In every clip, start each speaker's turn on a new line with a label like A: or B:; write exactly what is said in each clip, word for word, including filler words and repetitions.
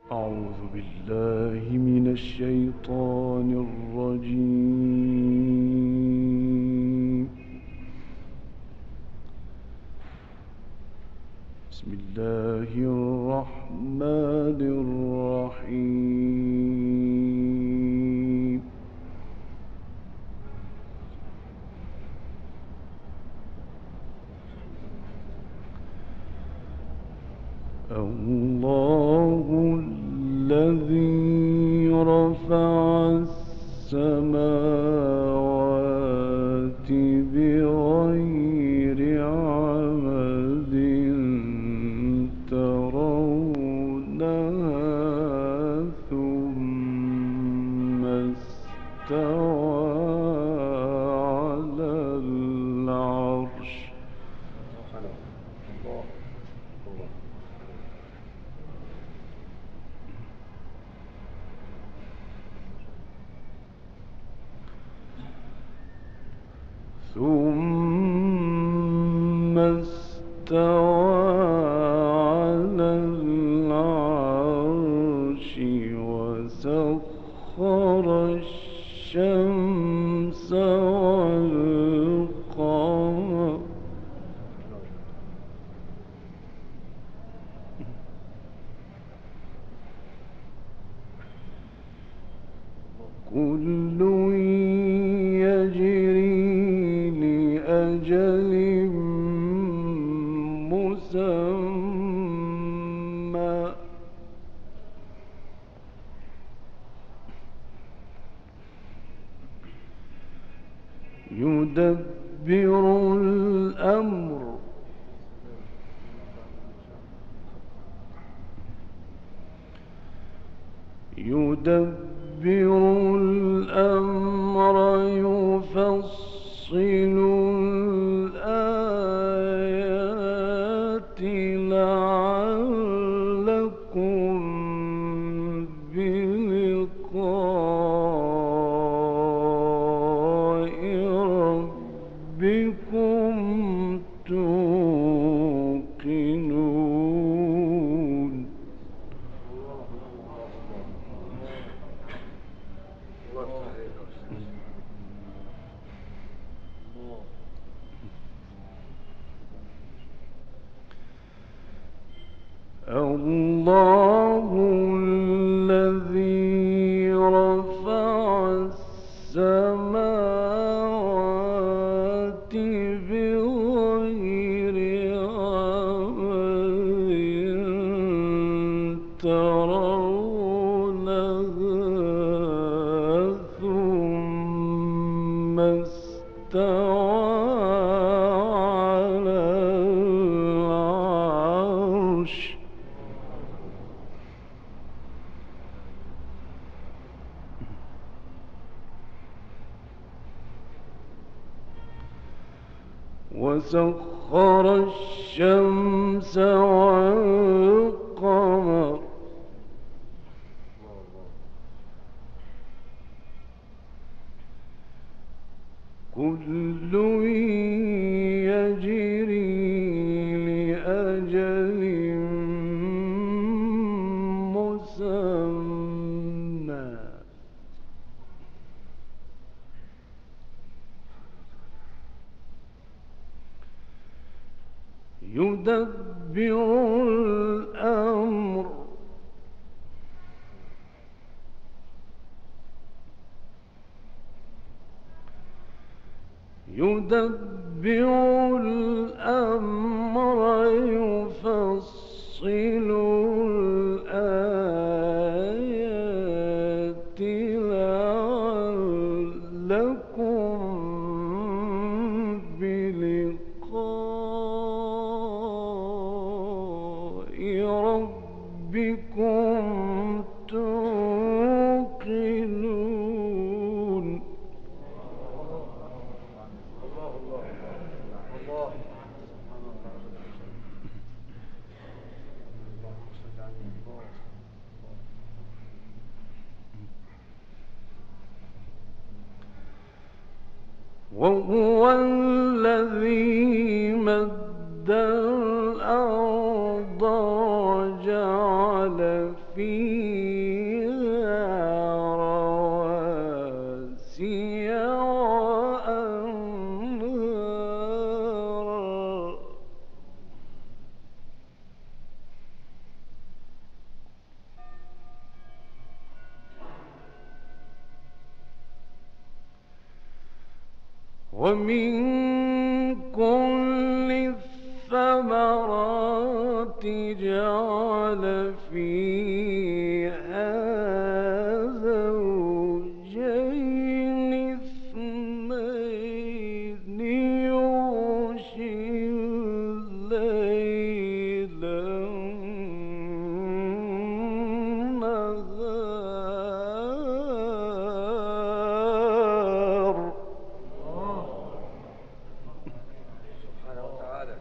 A: أعوذ بالله من الشيطان الرجيم. بسم الله الرحمن الرحيم. الله الذي رفع السماوات بغير عمد ترونها ثم استوى على العرش. ثم استوى على العرش وسخر الشمس والقمر كل أجل مسمى يدبر الأمر يدبر الأمر يفصل الآيات لعلكم بلقاء ربكم توقنون. الله الذي رفع السماوات بغير عمد ترونها ثم استوى على العرش وسخر الشمس والقمر كل يجري لأجل مسمى يدبر الأمر يدبر الأمر يفصل الآيات لعلكم بلقاء ربكم توقنون. وهو الذي مد الأرض وجعل فيها ومن كل الثمرات جعل فيها زوجين اثنين يغشي الليل النهار
B: سبحانه وتعالى.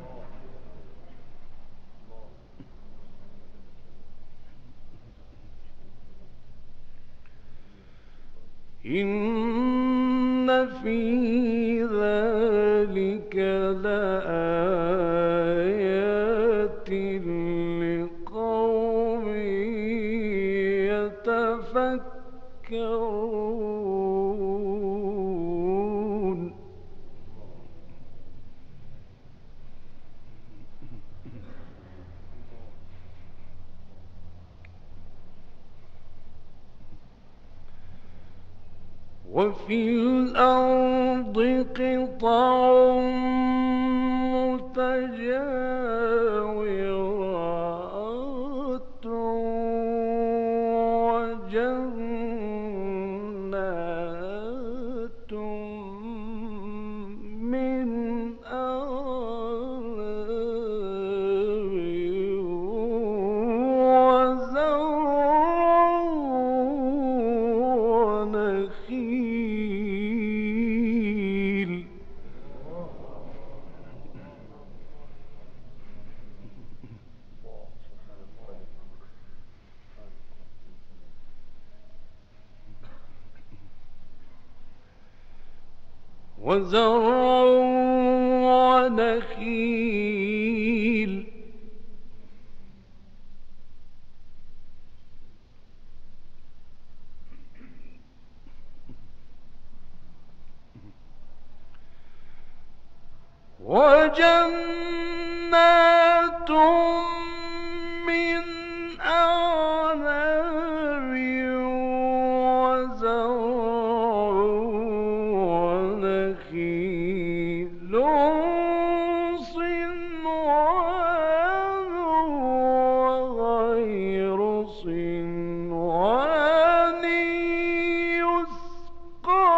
A: إن في ذلك لآيات لقوم يتفكرون وفي الأرض قطع متجاورات وجنات من أعناب وزرع ونخيل وزرع ونخيل وجنات من أعناب وزرع ونخيل صنوان وغير صنوان يسقى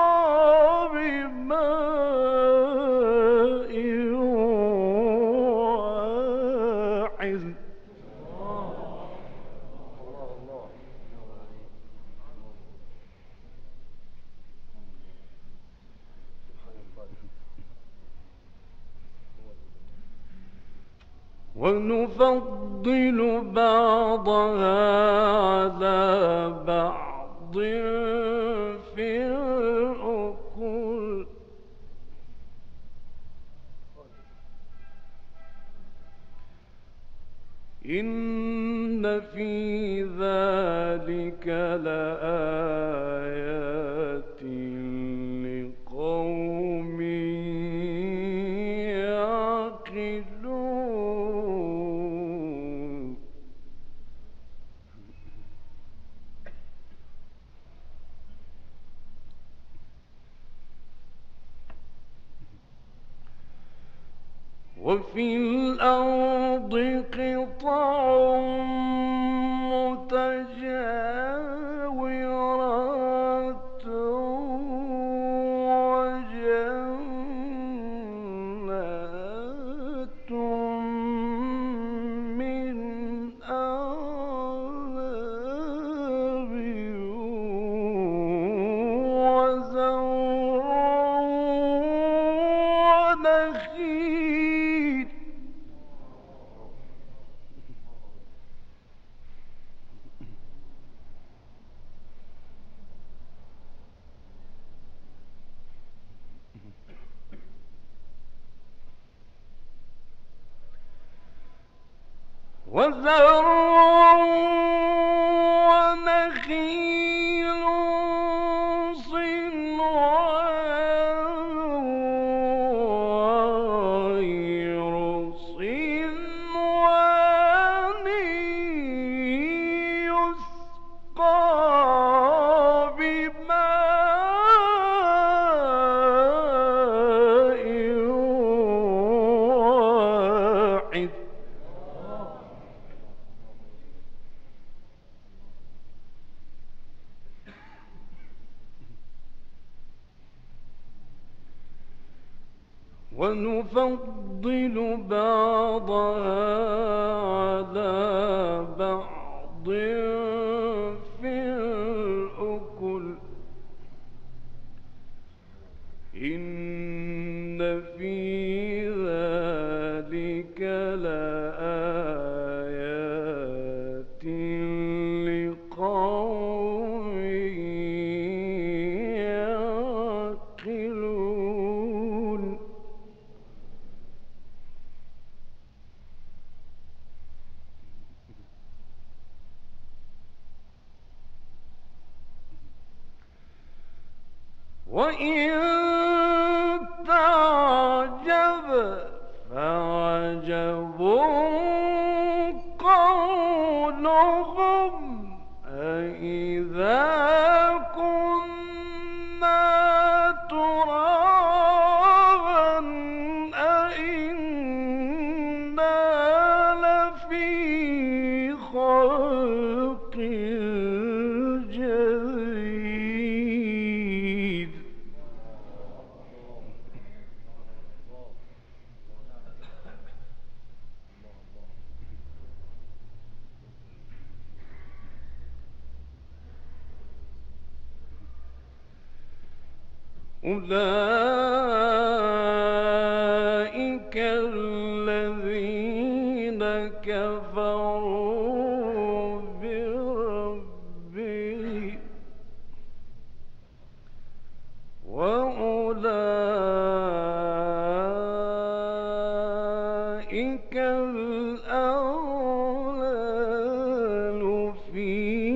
A: بماء واحد ونفضل بعضها على بعض في الأكل إن في ذلك لآيات لقوم يعقلون وفي الأرض قطع متجاورات وجنات من أعناب وزرع ونخيل وزرع ونخيل صنوان وغير صنوان يسقى بماء ونفضل بعضها على بعض في الأكل إن في ذلك لآيات لقوم يعقلون. وإن تعجب فعجب قولهم أإذا كنا ترابا أإنا لفي خلق جديد. أولئك الذين كفروا بربهم وأولئك الأغلال في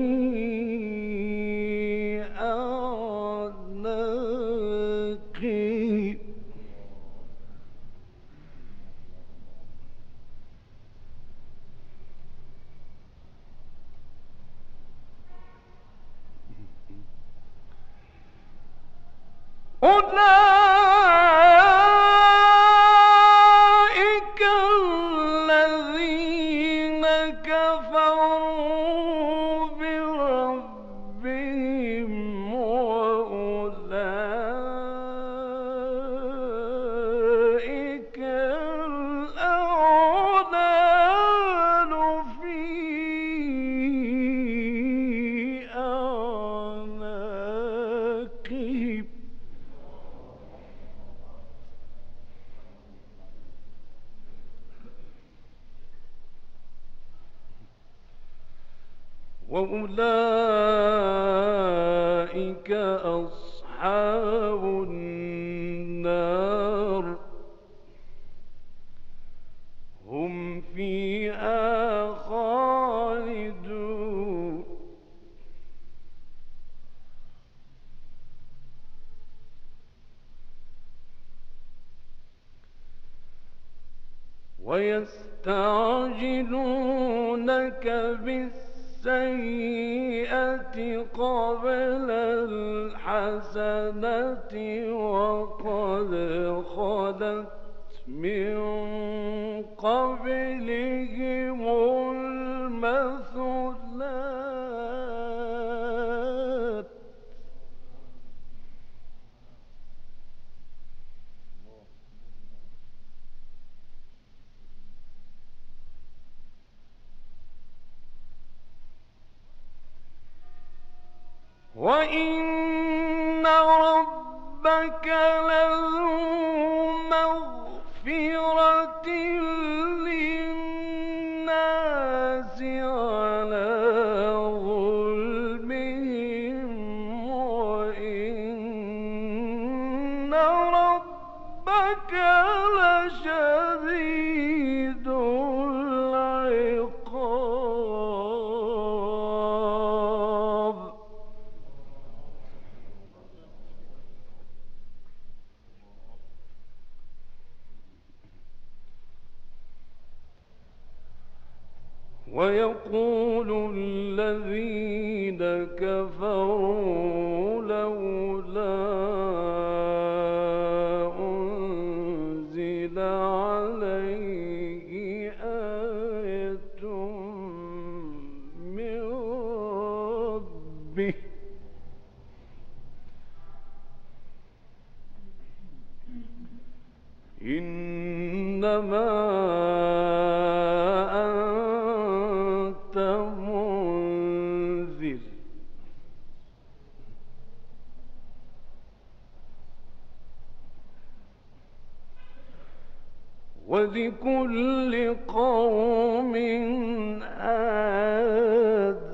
A: أعناقهم أولئك الذين كفروا بربهم وأولئك الأغلال في أعناقهم وأولئك أصحاب النار هم فيها خالدون. ويستعجلونك بالسيئة قبل الحسنة وقد خلت من قبلهم المثلات وإن ربك لذو مغفرة للناس على ظلمهم وإن ربك لشديد العقاب. ويقول الذين كفروا لولا أنزل عليه آية من ربه إنما أنت منذر ولكل قوم هاد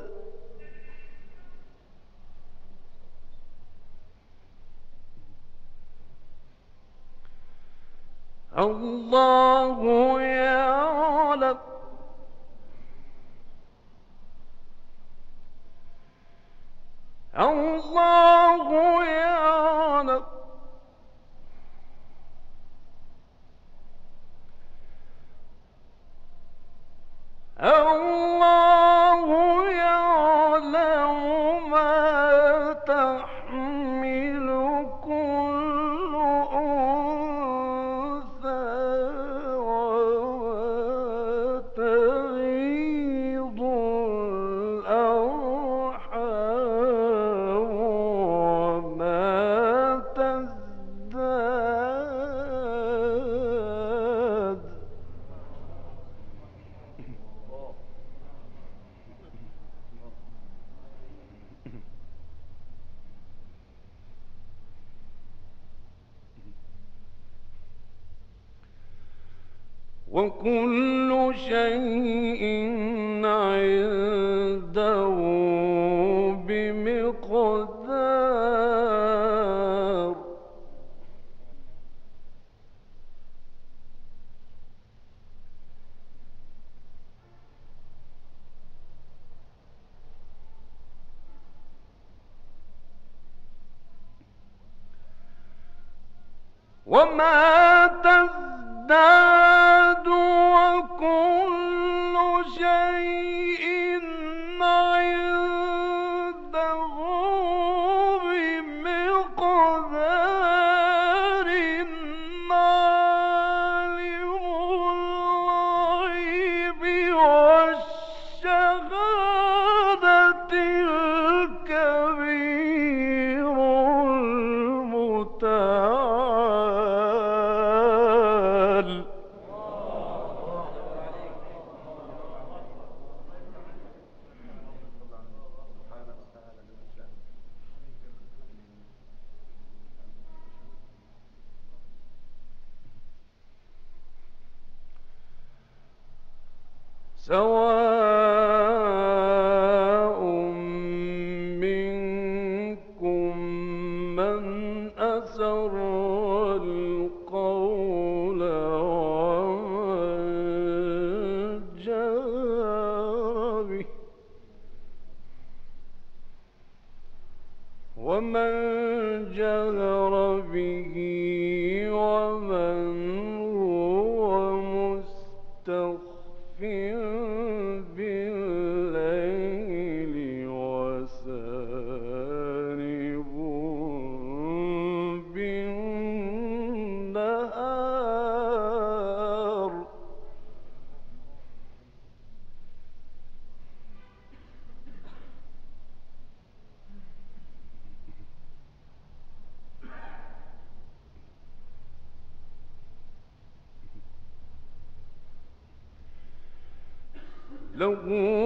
A: الله يعلم الله يعلم الله يعلم ما تحمل كل أنثى وما تغيض الأرحام وما تزداد وكل شيء عنده بمقدار وما تزداد وكل شيء عنده بمقدار عالم الغيب والشهادة الكبير المتعال سواء منكم من أسر القول ومن جهر به ومن جهر به ومن هو مستخف بالليل وسارب بالنهار له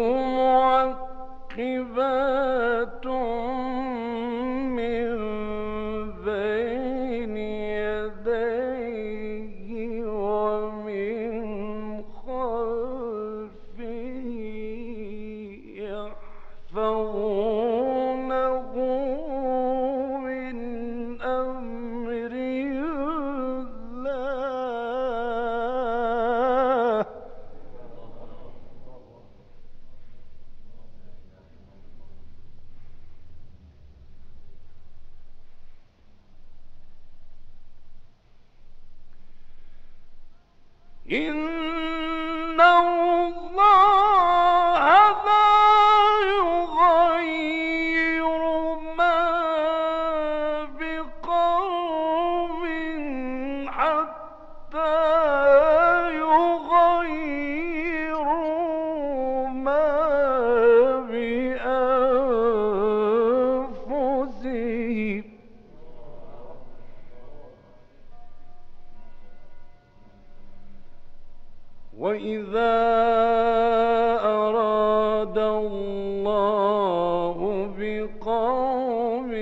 A: معقبات من بين يديه ومن خلفه يحفظونه من أمر الله إن الله لا يغير ما بقوم حتى يغيروا ما بأنفسهم وإذا أراد الله بقوم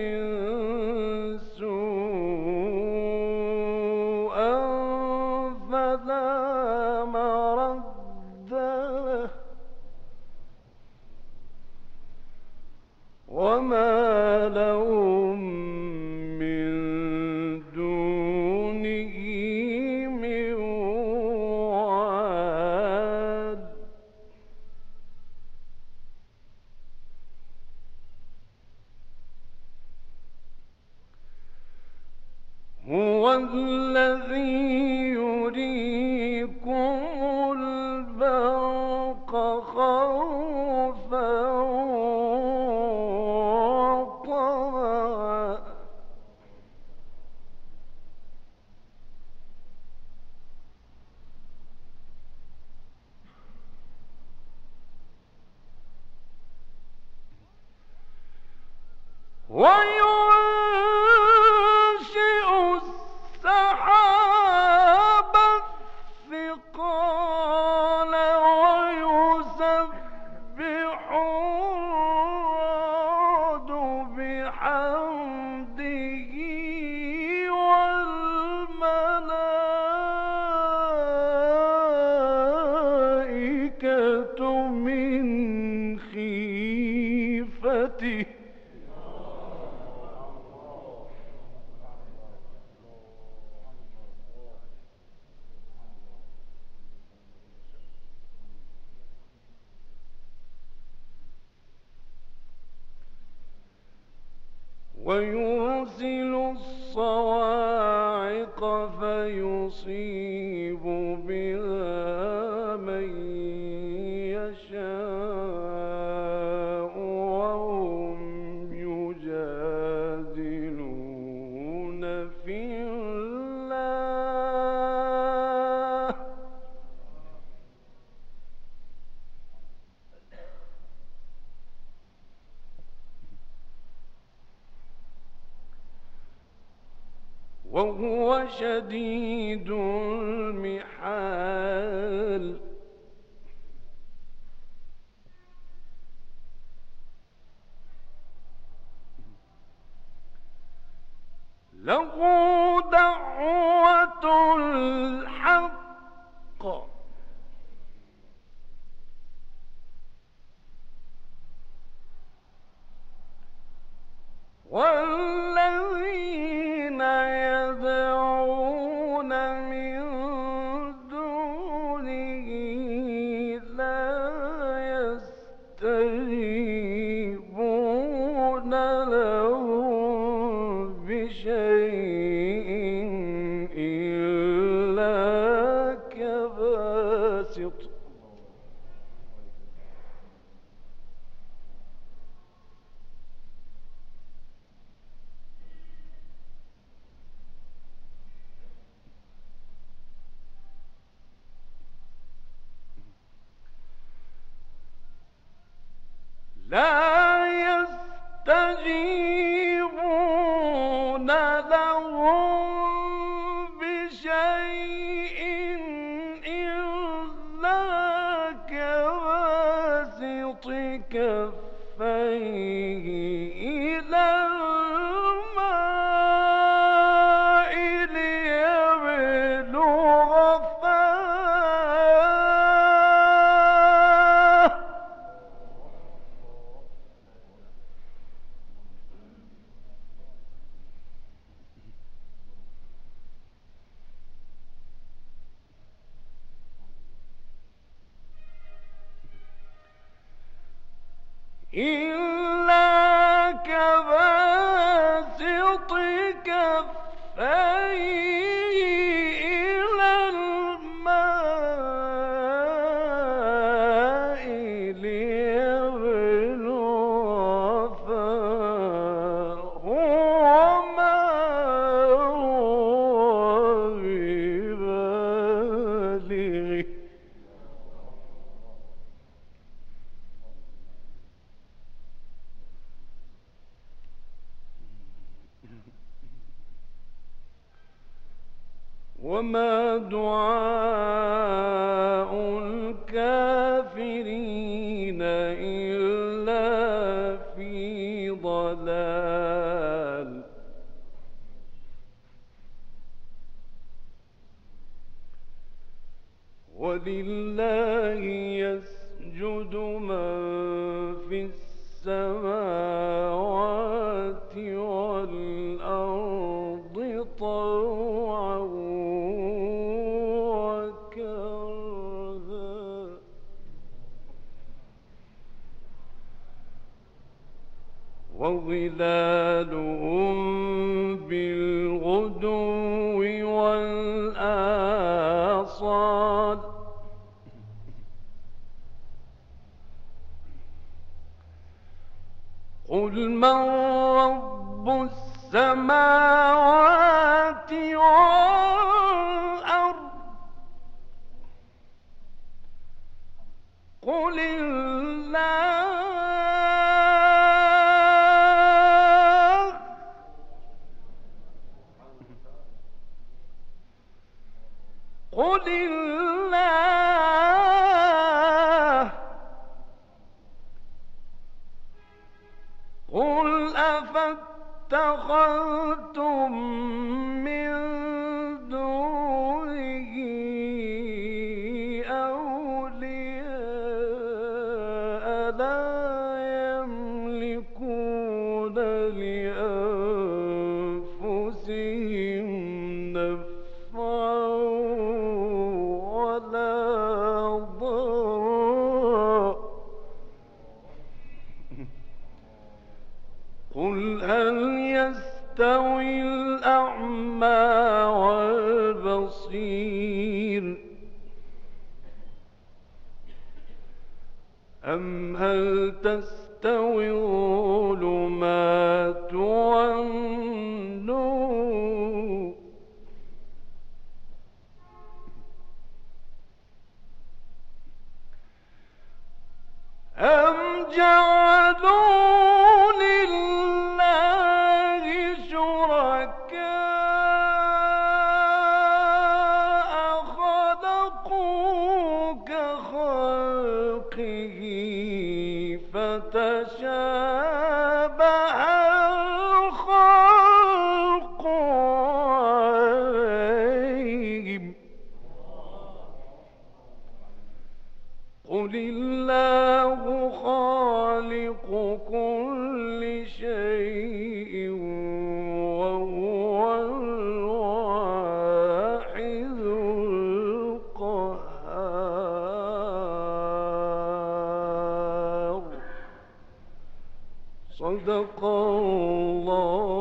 A: سوءا فلا مرد له وما لهم من دونه من واد. هو الذي يريكم البرق خوفا وطمعا وينشئ السحاب الثقال ويسبح الرعد بحمده والملائكة من خيفته ويرسل الصواعق فيصيب بها من يشاء وهم يجادلون في الله وهو شديد المحال. له دعوة الحق والذين يدعون من دونه لا يستجيبون لهم بشيء إلا كباسط لا يستجيبون لهم بشيء إلا كباسط كفيه إلى الماء ليبلغ فاه إلا كباسط كفيه إلى الماء ليبلغ فاه وما هو ببالغه وما دعاء ولله يسجد من في السماوات والأرض طوعا وكرها وظلالهم بالغدو والآصال قل من رب السماوات والأرض قل الله قل الله قل أفاتخذتم من دونه أولياء لا يملكون لأنفسهم نفعا ولا ضرا قل هل يستوي الأعمى والبصير أم هل تستوي الظلمات والنور أم جعلوا لله شركاء خلقوا كخلقه فتشابه الخلق عليهم قل الله خالق كل شيء وهو الواحد القهار صدق الله